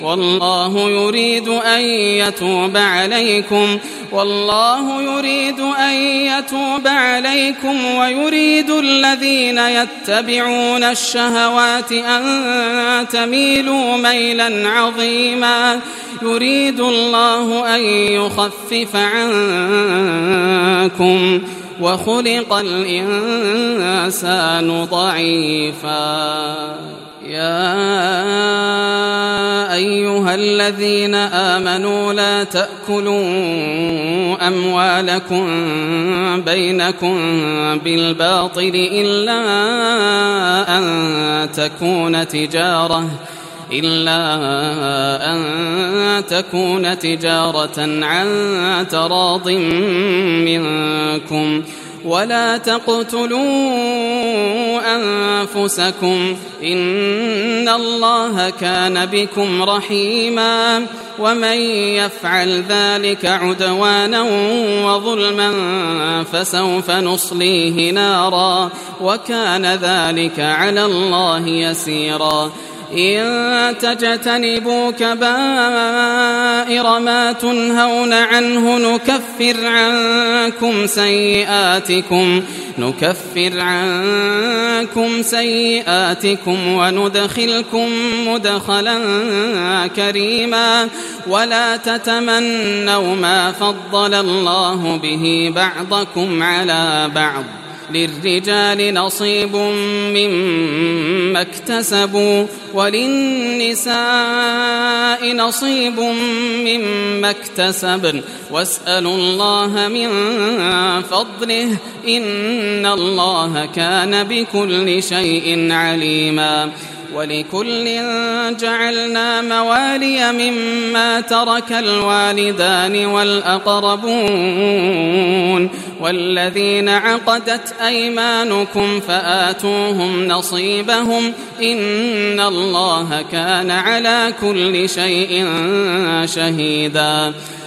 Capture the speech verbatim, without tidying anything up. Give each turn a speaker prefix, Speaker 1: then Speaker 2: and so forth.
Speaker 1: والله يريد أن يتوب عليكم والله يريد أن يتوب عليكم ويريد الذين يتبعون الشهوات أن تميلوا ميلا عظيما يريد الله أن يخفف عنكم وخلق الإنسان ضعيفا يا أيها الذين آمنوا لا تأكلوا أموالكم بينكم بالباطل إلا أن تكون تجارة إلا أن تكون تجارة عن تراض منكم ولا تقتلوا أنفسكم إن الله كان بكم رحيما ومن يفعل ذلك عدوانا وظلما فسوف نصليه نارا وكان ذلك على الله يسيرا إن تجتنبوا كبائر ما تنهون عنه نكفر عنكم سيئاتكم نكفر عنكم سيئاتكم وندخلكم مدخلا كريما ولا تتمنوا ما فضل الله به بعضكم على بعض للرجال نصيب مما اكتسبوا وللنساء نصيب مما اكتسبن واسألوا الله من فضله إن الله كان بكل شيء عليما ولكل جعلنا موالي مما ترك الوالدان والأقربون والذين عقدت أيمانكم فآتوهم نصيبهم إن الله كان على كل شيء شهيدا